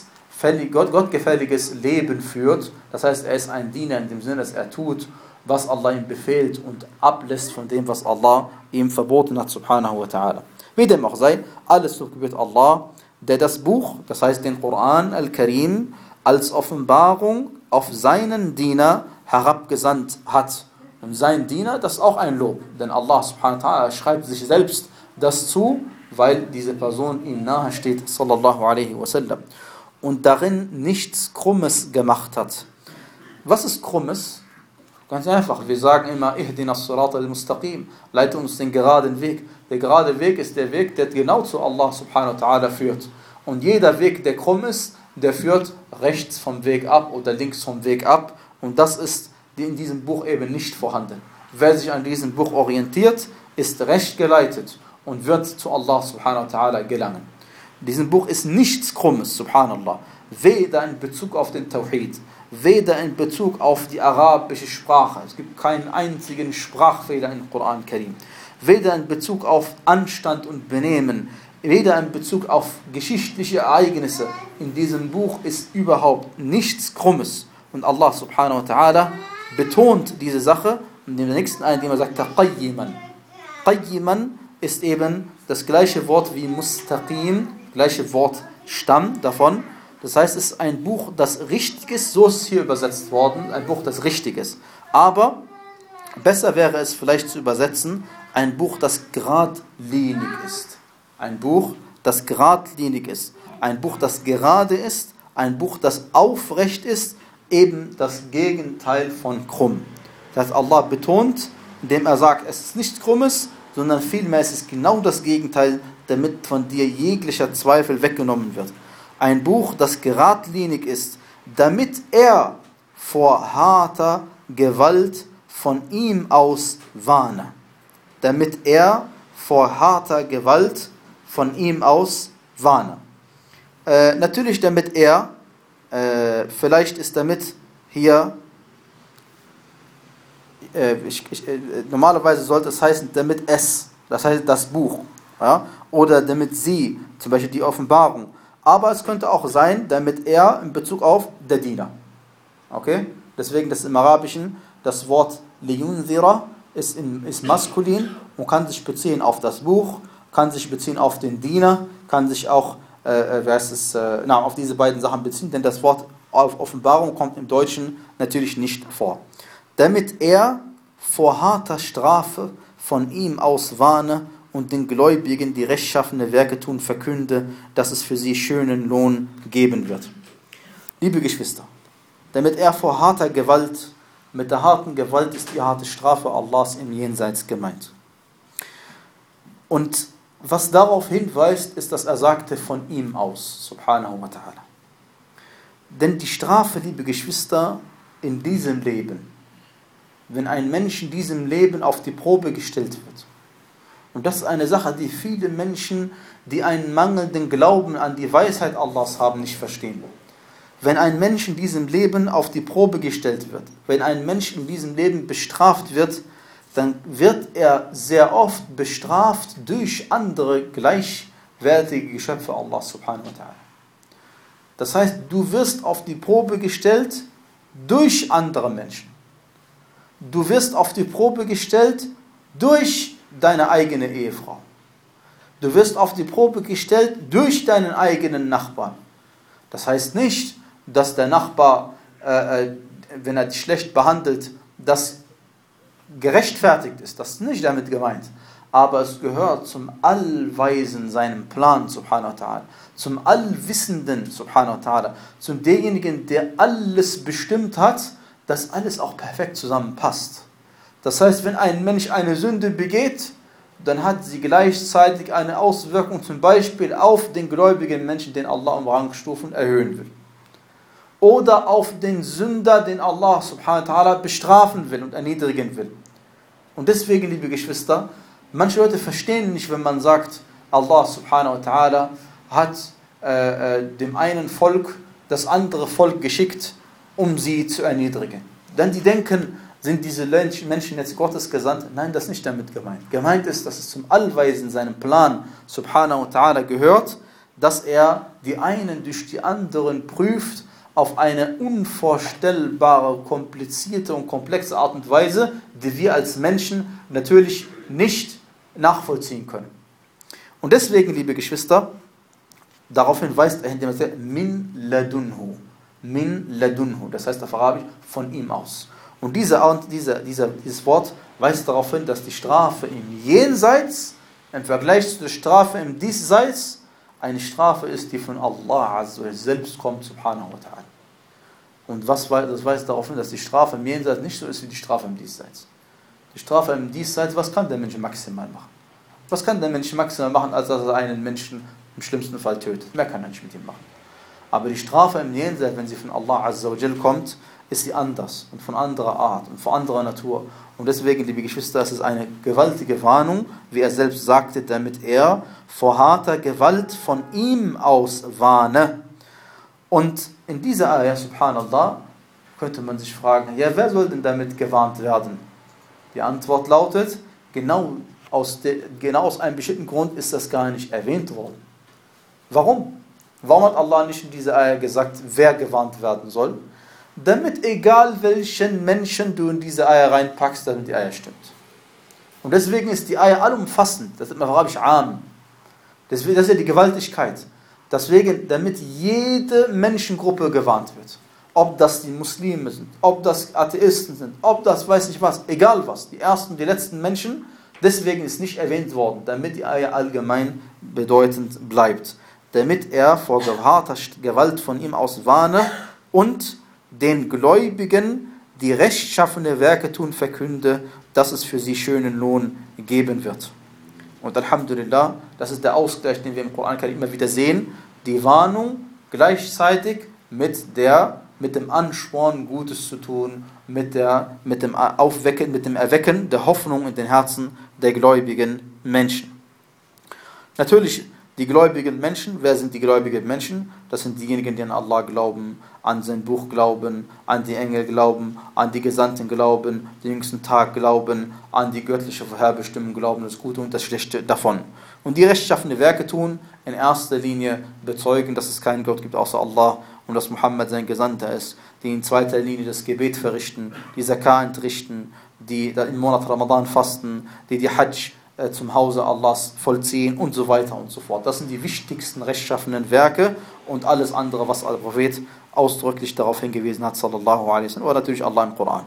gottgefälliges Leben führt. Das heißt, er ist ein Diener in dem Sinne, dass er tut, was Allah ihm befehlt und ablässt von dem, was Allah ihm verboten hat, subhanahu wa ta'ala. Wie dem auch sei, alles Lob gebührt Allah, der das Buch, das heißt den Koran al-Karim, als Offenbarung auf seinen Diener herabgesandt hat. Und sein Diener, das ist auch ein Lob, denn Allah subhanahu wa ta'ala schreibt sich selbst das zu, weil diese Person ihm nahe steht, sallallahu alaihi wasallam, und darin nichts Krummes gemacht hat. Was ist Krummes? Ganz einfach, wir sagen immer, ihdina as-sirata al-mustaqim, leite uns den geraden Weg. Der gerade Weg ist der Weg, der genau zu Allah subhanahu wa ta'ala führt. Und jeder Weg, der krumm ist, der führt rechts vom Weg ab oder links vom Weg ab. Und das ist in diesem Buch eben nicht vorhanden. Wer sich an diesem Buch orientiert, ist recht geleitet und wird zu Allah subhanahu wa ta'ala gelangen. In diesem Buch ist nichts Krummes, subhanallah. Weder in Bezug auf den Tawhid, weder in Bezug auf die arabische Sprache. Es gibt keinen einzigen Sprachfehler im Koran Karim. Weder in Bezug auf Anstand und Benehmen, weder in Bezug auf geschichtliche Ereignisse. In diesem Buch ist überhaupt nichts Krummes. Und Allah subhanahu wa ta'ala betont diese Sache in dem nächsten einen, indem er sagt, Qayyiman. Qayyiman ist eben das gleiche Wort wie Mustaqim, gleiche Wortstamm davon. Das heißt, es ist ein Buch, das richtig ist, so ist es hier übersetzt worden, ein Buch, das richtig ist. Aber besser wäre es vielleicht zu übersetzen, ein Buch, das geradlinig ist. Ein Buch, das geradlinig ist. Ein Buch, das gerade ist. Ein Buch, das aufrecht ist. Eben das Gegenteil von krumm. Das heißt, Allah betont, indem er sagt, es ist nichts Krummes, sondern vielmehr es ist genau das Gegenteil, damit von dir jeglicher Zweifel weggenommen wird. Ein Buch, das geradlinig ist, damit er vor harter Gewalt von ihm aus warne. Damit er vor harter Gewalt von ihm aus warne. Äh, natürlich damit er, äh, vielleicht ist damit hier, äh, ich, ich, äh, normalerweise sollte es heißen, damit es, das heißt das Buch, ja? Oder damit sie, zum Beispiel die Offenbarung. Aber es könnte auch sein, damit er in Bezug auf der Diener. Okay? Deswegen das im Arabischen, das Wort liyunzira ist, in, ist maskulin und kann sich beziehen auf das Buch, kann sich beziehen auf den Diener, kann sich auch äh, wer ist es, äh, na, auf diese beiden Sachen beziehen, denn das Wort auf Offenbarung kommt im Deutschen natürlich nicht vor. Damit er vor harter Strafe von ihm aus warne und den Gläubigen, die rechtschaffene Werke tun, verkünde, dass es für sie schönen Lohn geben wird. Liebe Geschwister, damit er vor harter Gewalt, mit der harten Gewalt ist die harte Strafe Allahs im Jenseits gemeint. Und was darauf hinweist, ist, dass er sagte von ihm aus, subhanahu wa ta'ala. Denn die Strafe, liebe Geschwister, in diesem Leben, wenn ein Mensch in diesem Leben auf die Probe gestellt wird, und das ist eine Sache, die viele Menschen, die einen mangelnden Glauben an die Weisheit Allahs haben, nicht verstehen. Wenn ein Mensch in diesem Leben auf die Probe gestellt wird, wenn ein Mensch in diesem Leben bestraft wird, dann wird er sehr oft bestraft durch andere gleichwertige Geschöpfe Allahs subhanahu wa ta'ala. Das heißt, du wirst auf die Probe gestellt durch andere Menschen. Du wirst auf die Probe gestellt durch deine eigene Ehefrau. Du wirst auf die Probe gestellt durch deinen eigenen Nachbarn. Das heißt nicht, dass der Nachbar, äh, wenn er dich schlecht behandelt, das gerechtfertigt ist. Das ist nicht damit gemeint. Aber es gehört zum Allweisen seinem Plan, subhanahu wa ta'ala. Zum Allwissenden, subhanahu wa ta'ala. Zum derjenigen, der alles bestimmt hat, dass alles auch perfekt zusammenpasst. Das heißt, wenn ein Mensch eine Sünde begeht, dann hat sie gleichzeitig eine Auswirkung zum Beispiel auf den gläubigen Menschen, den Allah um Rangstufen erhöhen will. Oder auf den Sünder, den Allah subhanahu wa ta'ala bestrafen will und erniedrigen will. Und deswegen, liebe Geschwister, manche Leute verstehen nicht, wenn man sagt, Allah subhanahu wa ta'ala hat äh, äh, dem einen Volk das andere Volk geschickt, um sie zu erniedrigen. Denn die denken, sind diese Menschen jetzt Gottes gesandt? Nein, das ist nicht damit gemeint. Gemeint ist, dass es zum Allweisen, seinem Plan subhanahu wa ta'ala gehört, dass er die einen durch die anderen prüft auf eine unvorstellbare, komplizierte und komplexe Art und Weise, die wir als Menschen natürlich nicht nachvollziehen können. Und deswegen, liebe Geschwister, daraufhin weist er, indem er sagt, min ladunhu, min ladunhu, das heißt auf Arabisch, von ihm aus. Und diese, diese, diese, dieses Wort weist darauf hin, dass die Strafe im Jenseits im Vergleich zu der Strafe im Diesseits eine Strafe ist, die von Allah Azza wa selbst kommt, subhanahu wa ta'ala. Und was, das weist darauf hin, dass die Strafe im Jenseits nicht so ist wie die Strafe im Diesseits. Die Strafe im Diesseits, was kann der Mensch maximal machen? Was kann der Mensch maximal machen, als dass er einen Menschen im schlimmsten Fall tötet? Mehr kann er nicht mit ihm machen. Aber die Strafe im Jenseits, wenn sie von Allah Azza wa Jal kommt, ist sie anders und von anderer Art und von anderer Natur. Und deswegen, liebe Geschwister, es ist eine gewaltige Warnung, wie er selbst sagte, damit er vor harter Gewalt von ihm aus warne. Und in dieser Ayah, subhanallah, könnte man sich fragen, ja, wer soll denn damit gewarnt werden? Die Antwort lautet, genau aus, de, genau aus einem bestimmten Grund ist das gar nicht erwähnt worden. Warum? Warum hat Allah nicht in dieser Ayah gesagt, wer gewarnt werden soll? Damit egal welchen Menschen du in diese Eier reinpackst, damit die Eier stimmt. Und deswegen ist die Eier allumfassend, das ist auf Arabisch Am. Deswegen, das ist ja die Gewaltigkeit. Deswegen, damit jede Menschengruppe gewarnt wird. Ob das die Muslime sind, ob das Atheisten sind, ob das weiß nicht was, egal was, die ersten, die letzten Menschen, deswegen ist nicht erwähnt worden, damit die Eier allgemein bedeutend bleibt. Damit er vor harter Gewalt von ihm aus warne und den Gläubigen, die rechtschaffene Werke tun, verkünde, dass es für sie schönen Lohn geben wird. Und Alhamdulillah, das ist der Ausgleich, den wir im Koran immer wieder sehen, die Warnung gleichzeitig mit, der, mit dem Ansporn, Gutes zu tun, mit, der, mit dem Aufwecken, mit dem Erwecken der Hoffnung in den Herzen der gläubigen Menschen. Natürlich, die gläubigen Menschen, wer sind die gläubigen Menschen? Das sind diejenigen, die an Allah glauben, an sein Buch glauben, an die Engel glauben, an die Gesandten glauben, den jüngsten Tag glauben, an die göttliche Vorherbestimmung glauben, das Gute und das Schlechte davon. Und die rechtschaffene Werke tun, in erster Linie bezeugen, dass es keinen Gott gibt außer Allah und dass Muhammad sein Gesandter ist, die in zweiter Linie das Gebet verrichten, die Zakah entrichten, die im Monat Ramadan fasten, die die Hajj zum Hause Allahs vollziehen und so weiter und so fort. Das sind die wichtigsten rechtschaffenen Werke und alles andere, was der Prophet ausdrücklich darauf hingewiesen hat, sallallahu alaihi wasallam, oder natürlich Allah im Koran.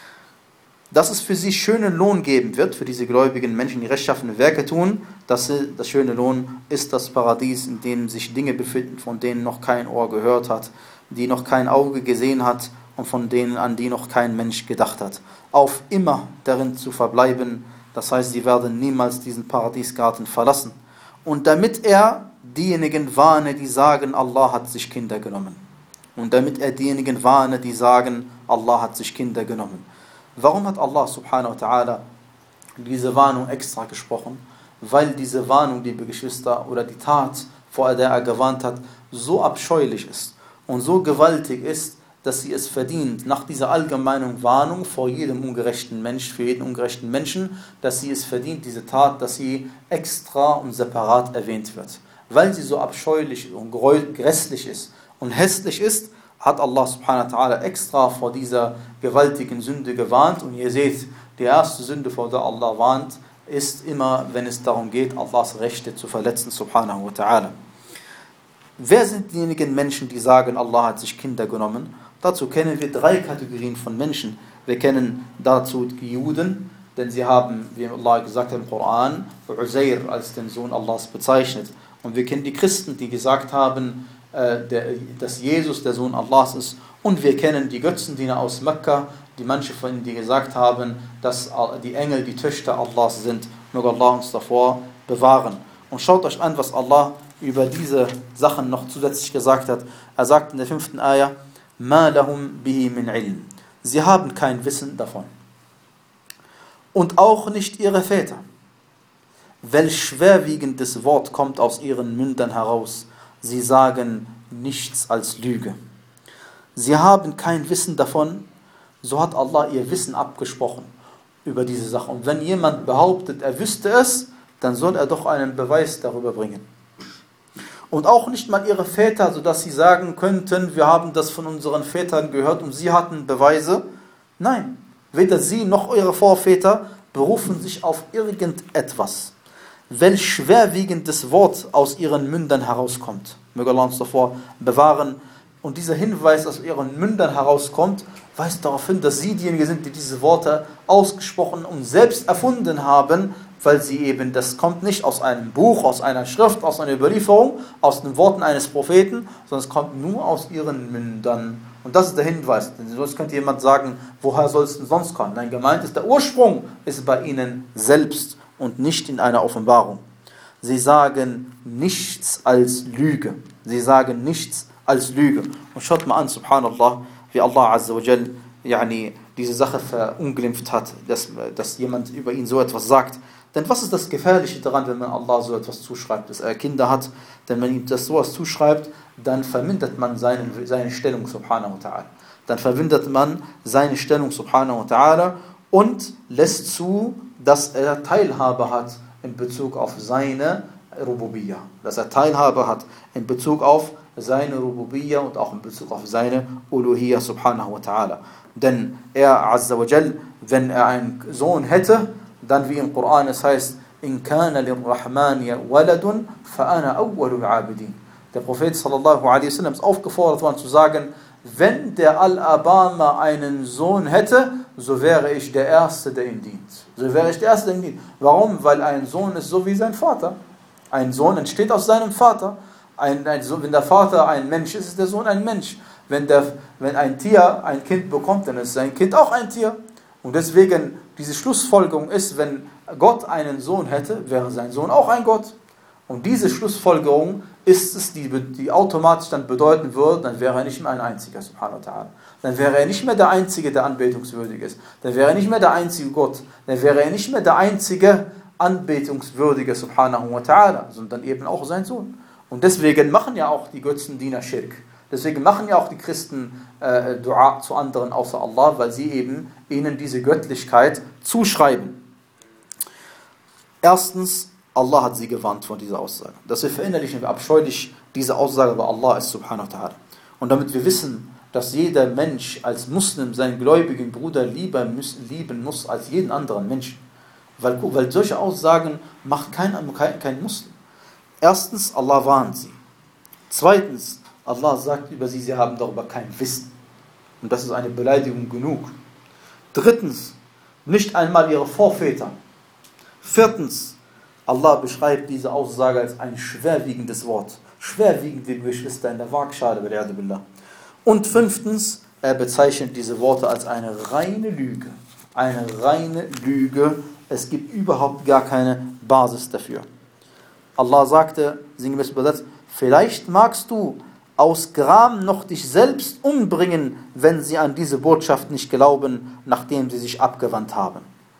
Dass es für sie schönen Lohn geben wird, für diese gläubigen Menschen, die rechtschaffene Werke tun, dass das schöne Lohn ist das Paradies, in dem sich Dinge befinden, von denen noch kein Ohr gehört hat, die noch kein Auge gesehen hat und von denen, an die noch kein Mensch gedacht hat. Auf immer darin zu verbleiben, das heißt, sie werden niemals diesen Paradiesgarten verlassen. Und damit er diejenigen warne, die sagen, Allah hat sich Kinder genommen. Und damit er diejenigen warne, die sagen, Allah hat sich Kinder genommen. Warum hat Allah subhanahu wa ta'ala diese Warnung extra gesprochen? Weil diese Warnung, liebe Geschwister, oder die Tat, vor der er gewarnt hat, so abscheulich ist und so gewaltig ist, dass sie es verdient, nach dieser allgemeinen Warnung vor jedem ungerechten Mensch, für jeden ungerechten Menschen, dass sie es verdient, diese Tat, dass sie extra und separat erwähnt wird. Weil sie so abscheulich und grässlich ist und hässlich ist, hat Allah subhanahu wa ta'ala extra vor dieser gewaltigen Sünde gewarnt. Und ihr seht, die erste Sünde, vor der Allah warnt, ist immer, wenn es darum geht, Allahs Rechte zu verletzen, subhanahu wa ta'ala. Wer sind diejenigen Menschen, die sagen, Allah hat sich Kinder genommen? Dazu kennen wir drei Kategorien von Menschen. Wir kennen dazu die Juden, denn sie haben, wie Allah gesagt hat im Koran, Uzair als den Sohn Allahs bezeichnet. Und wir kennen die Christen, die gesagt haben, dass Jesus der Sohn Allahs ist. Und wir kennen die Götzendiener aus Mekka, die manche von ihnen, die gesagt haben, dass die Engel die Töchter Allahs sind. Möge Allah uns davor bewahren. Und schaut euch an, was Allah über diese Sachen noch zusätzlich gesagt hat. Er sagt in der fünften Ayah, مَا لَهُمْ بِهِ مِنْ عِلْمٍ. Sie haben kein Wissen davon. Und auch nicht ihre Väter. Welch schwerwiegendes Wort kommt aus ihren Mündern heraus. Sie sagen nichts als Lüge. Sie haben kein Wissen davon, so hat Allah ihr Wissen abgesprochen über diese Sache. Und wenn jemand behauptet, er wüsste es, dann soll er doch einen Beweis darüber bringen. Und auch nicht mal ihre Väter, sodass sie sagen könnten, wir haben das von unseren Vätern gehört und sie hatten Beweise. Nein, weder sie noch ihre Vorväter berufen sich auf irgendetwas, welch schwerwiegendes Wort aus ihren Mündern herauskommt. Möge Allah uns davor bewahren. Und dieser Hinweis, aus ihren Mündern herauskommt, weist darauf hin, dass sie diejenigen sind, die diese Worte ausgesprochen und selbst erfunden haben, weil sie eben, das kommt nicht aus einem Buch, aus einer Schrift, aus einer Überlieferung, aus den Worten eines Propheten, sondern es kommt nur aus ihren Mündern. Und das ist der Hinweis. Denn sonst könnte jemand sagen, woher soll es denn sonst kommen? Nein, gemeint ist, der Ursprung ist bei ihnen selbst und nicht in einer Offenbarung. Sie sagen nichts als Lüge. Sie sagen nichts als Lüge. Und schaut mal an, subhanallah, wie Allah Azza wa Jal yani, diese Sache verunglimpft hat, dass, dass jemand über ihn so etwas sagt. Denn was ist das Gefährliche daran, wenn man Allah so etwas zuschreibt, dass er Kinder hat? Denn wenn ihm das sowas zuschreibt, dann vermindert man seine, seine Stellung, subhanahu wa ta'ala. Dann vermindert man seine Stellung, subhanahu wa ta'ala, und lässt zu, dass er Teilhabe hat in Bezug auf seine Rububiyya. Dass er Teilhabe hat in Bezug auf seine Rububiyya und auch in Bezug auf seine Uluhiyya, subhanahu wa ta'ala. Denn er, Azza wa Jal, wenn er einen Sohn hätte, dann wie im Koran es heißt, in kana lirrahmani waladun fa ana awwalul abidin. Der Prophet sallallahu alaihi wasallam ist aufgefordert worden zu sagen, wenn der Al-Abama einen Sohn hätte, so wäre ich der Erste, der ihm dient. So wäre ich der Erste, der ihm dient. Warum? Weil ein Sohn ist so wie sein Vater. Ein Sohn entsteht aus seinem Vater. Ein, ein Sohn, wenn der Vater ein Mensch ist, ist der Sohn ein Mensch. Wenn, der, wenn ein Tier ein Kind bekommt, dann ist sein Kind auch ein Tier. Und deswegen, diese Schlussfolgerung ist, wenn Gott einen Sohn hätte, wäre sein Sohn auch ein Gott. Und diese Schlussfolgerung ist es, die, die automatisch dann bedeuten würde, dann wäre er nicht mehr ein einziger, subhanahu wa ta'ala. Dann wäre er nicht mehr der Einzige, der anbetungswürdig ist. Dann wäre er nicht mehr der einzige Gott. Dann wäre er nicht mehr der einzige anbetungswürdige, subhanahu wa ta'ala, sondern eben auch sein Sohn. Und deswegen machen ja auch die Götzendiener Schirk. Deswegen machen ja auch die Christen äh, Dua zu anderen außer Allah, weil sie eben ihnen diese Göttlichkeit zuschreiben. Erstens, Allah hat sie gewarnt von dieser Aussage. Dass wir verinnerlichen, wie abscheulich diese Aussage bei Allah ist, subhanahu wa ta'ala. Und damit wir wissen, dass jeder Mensch als Muslim seinen gläubigen Bruder lieber muss, lieben muss als jeden anderen Menschen. Weil, weil solche Aussagen macht kein, kein, kein Muslim. Erstens, Allah warnt sie. Zweitens, Allah sagt über sie, sie haben darüber kein Wissen. Und das ist eine Beleidigung genug. Drittens, nicht einmal ihre Vorväter. Viertens, Allah beschreibt diese Aussage als ein schwerwiegendes Wort. Schwerwiegend wie Geschwister in der Waagschale. Und fünftens, er bezeichnet diese Worte als eine reine Lüge. Eine reine Lüge. Es gibt überhaupt gar keine Basis dafür. Allah sagte, sinngemäß übersetzt, vielleicht magst du aus Gram noch dich selbst umbringen, wenn sie an diese Botschaft nicht glauben, nachdem sie sich abgewandt haben.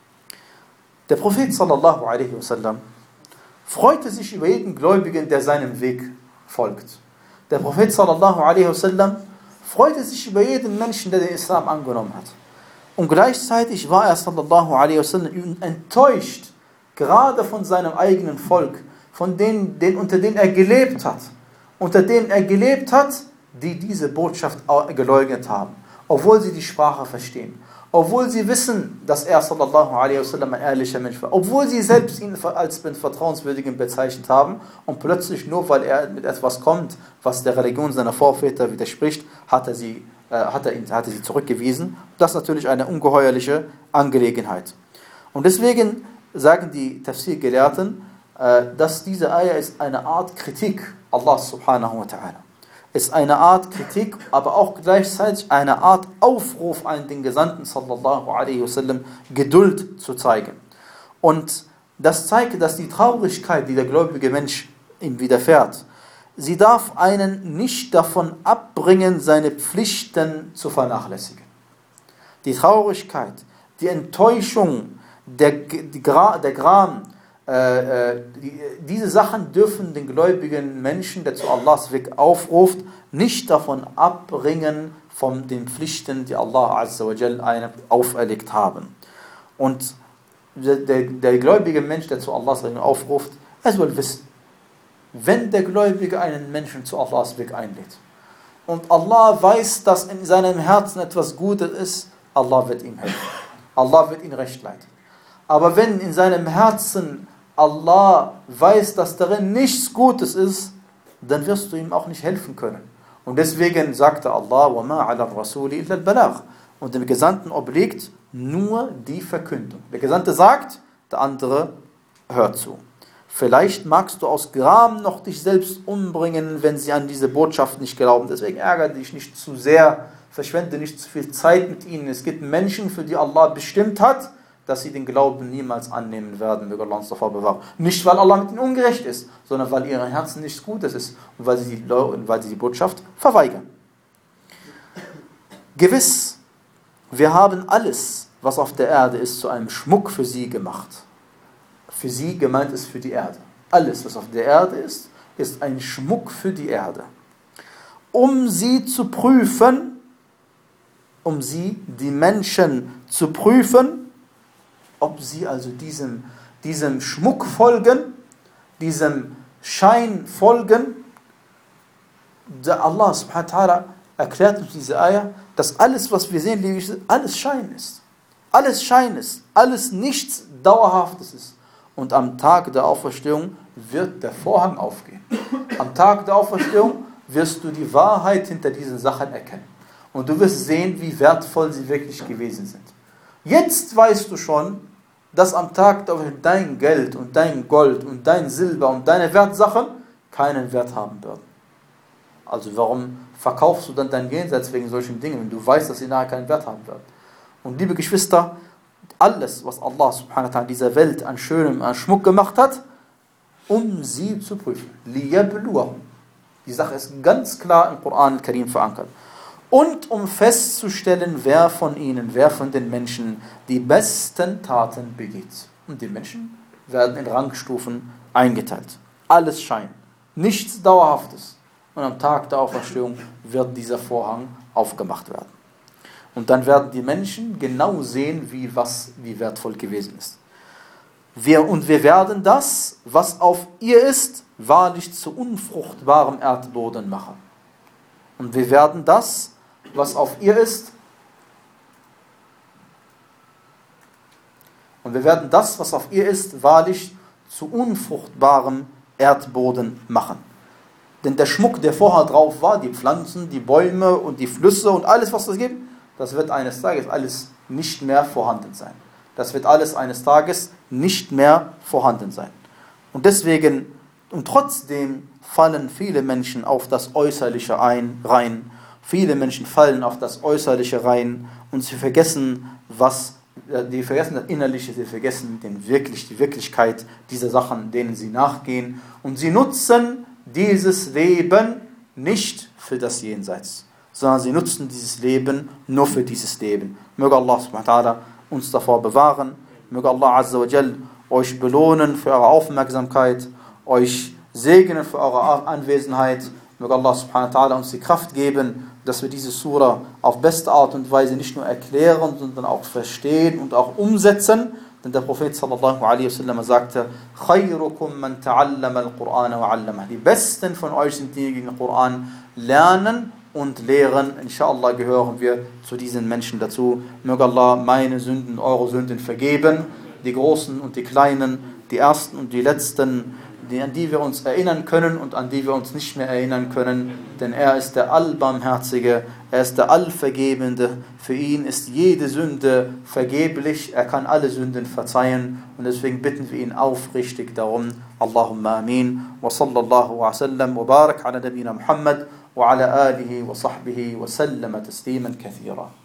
Der Prophet sallallahu alaihi wasallam freute sich über jeden Gläubigen, der seinem Weg folgt. Der Prophet sallallahu alaihi wasallam freute sich über jeden Menschen, der den Islam angenommen hat. Und gleichzeitig war er sallallahu alaihi wasallam enttäuscht, gerade von seinem eigenen Volk, von denen, denen, unter denen er gelebt hat. Unter denen er gelebt hat, die diese Botschaft geleugnet haben. Obwohl sie die Sprache verstehen. Obwohl sie wissen, dass er sallallahu alaihi wasallam ein ehrlicher Mensch war. Obwohl sie selbst ihn als den Vertrauenswürdigen bezeichnet haben. Und plötzlich, nur weil er mit etwas kommt, was der Religion seiner Vorväter widerspricht, hat er sie, äh, hat er ihn, hat er sie zurückgewiesen. Das ist natürlich eine ungeheuerliche Angelegenheit. Und deswegen sagen die Tafsir-Gelehrten, äh, dass diese Ayah ist eine Art Kritik Allah subhanahu wa ta'ala. Ist eine Art Kritik, aber auch gleichzeitig eine Art Aufruf an den Gesandten sallallahu alaihi wasallam, Geduld zu zeigen. Und das zeigt, dass die Traurigkeit, die der gläubige Mensch ihm widerfährt, sie darf einen nicht davon abbringen, seine Pflichten zu vernachlässigen. Die Traurigkeit, die Enttäuschung, der, die Gra, der Gram, Äh, die, diese Sachen dürfen den gläubigen Menschen, der zu Allahs Weg aufruft, nicht davon abbringen von den Pflichten, die Allah Azza wa Jal einem auferlegt haben. Und der, der, der gläubige Mensch, der zu Allahs Weg aufruft, er soll wissen, wenn der Gläubige einen Menschen zu Allahs Weg einlädt. Und Allah weiß, dass in seinem Herzen etwas Gutes ist, Allah wird ihm helfen. Allah wird ihn recht leiten. Aber wenn in seinem Herzen Allah weiß, dass darin nichts Gutes ist, dann wirst du ihm auch nicht helfen können. Und deswegen sagte Allah, وَمَا عَلَى الرَّسُولِ إِلَّا الْبَلَاغُ. Und dem Gesandten obliegt nur die Verkündung. Der Gesandte sagt, der andere hört zu. Vielleicht magst du aus Gram noch dich selbst umbringen, wenn sie an diese Botschaft nicht glauben. Deswegen ärgere dich nicht zu sehr, verschwende nicht zu viel Zeit mit ihnen. Es gibt Menschen, für die Allah bestimmt hat, dass sie den Glauben niemals annehmen werden, möge Allah uns davor bewahren. Nicht, weil Allah mit ihnen ungerecht ist, sondern weil ihren Herzen nichts Gutes ist und weil sie die, weil sie die Botschaft verweigern. Gewiss, wir haben alles, was auf der Erde ist, zu einem Schmuck für sie gemacht. Für sie gemeint ist für die Erde. Alles, was auf der Erde ist, ist ein Schmuck für die Erde. Um sie zu prüfen, um sie, die Menschen, zu prüfen, ob sie also diesem, diesem Schmuck folgen, diesem Schein folgen. Der Allah subhanahu wa ta'ala erklärt uns diese Ayah, dass alles, was wir sehen, alles Schein ist. Alles Schein ist. Alles nichts Dauerhaftes ist. Und am Tag der Auferstehung wird der Vorhang aufgehen. Am Tag der Auferstehung wirst du die Wahrheit hinter diesen Sachen erkennen. Und du wirst sehen, wie wertvoll sie wirklich gewesen sind. Jetzt weißt du schon, dass am Tag der Auferstehung dein Geld und dein Gold und dein Silber und deine Wertsachen keinen Wert haben werden. Also warum verkaufst du dann dein Jenseits wegen solchen Dingen, wenn du weißt, dass sie nachher keinen Wert haben werden? Und liebe Geschwister, alles, was Allah subhanahu wa ta'ala dieser Welt an Schönem, an Schmuck gemacht hat, um sie zu prüfen. لِيَبْلُوَهُمْ. Die Sache ist ganz klar im Koran al-Karim verankert. Und um festzustellen, wer von ihnen, wer von den Menschen die besten Taten begeht. Und die Menschen werden in Rangstufen eingeteilt. Alles Schein, nichts Dauerhaftes. Und am Tag der Auferstehung wird dieser Vorhang aufgemacht werden. Und dann werden die Menschen genau sehen, wie was wie wertvoll gewesen ist. Wir, und wir werden das, was auf ihr ist, wahrlich zu unfruchtbarem Erdboden machen. Und wir werden das, was auf ihr ist, und wir werden das, was auf ihr ist, wahrlich zu unfruchtbarem Erdboden machen. Denn der Schmuck, der vorher drauf war, die Pflanzen, die Bäume und die Flüsse und alles, was es gibt, das wird eines Tages alles nicht mehr vorhanden sein. Das wird alles eines Tages nicht mehr vorhanden sein. Und deswegen, und trotzdem fallen viele Menschen auf das Äußerliche ein, rein. Viele Menschen fallen auf das Äußerliche rein und sie vergessen, was, die vergessen das Innerliche, sie vergessen den wirklich, die Wirklichkeit dieser Sachen, denen sie nachgehen. Und sie nutzen dieses Leben nicht für das Jenseits, sondern sie nutzen dieses Leben nur für dieses Leben. Möge Allah subhanahu wa ta'ala uns davor bewahren. Möge Allah azza wa jal euch belohnen für eure Aufmerksamkeit, euch segnen für eure Anwesenheit. Möge Allah subhanahu wa ta'ala uns die Kraft geben, dass wir diese Sura auf beste Art und Weise nicht nur erklären, sondern auch verstehen und auch umsetzen. Denn der Prophet sallallahu alaihi wasallam sagte, خَيْرُكُمْ مَنْ تَعَلَّمَ الْقُرْآنَ وَعَلَّمَهُ. Die Besten von euch sind die, die den Koran lernen und lehren. Inshallah gehören wir zu diesen Menschen dazu. Möge Allah meine Sünden, eure Sünden vergeben, die großen und die kleinen, die ersten und die letzten, die, an die wir uns erinnern können und an die wir uns nicht mehr erinnern können. Denn er ist der Allbarmherzige, er ist der Allvergebende. Für ihn ist jede Sünde vergeblich, er kann alle Sünden verzeihen. Und deswegen bitten wir ihn aufrichtig darum. Allahumma amin. Wa sallallahu wa sallam wa barak ala nabina Muhammad wa ala alihi wa sahbihi wa sallama tasliman kathira.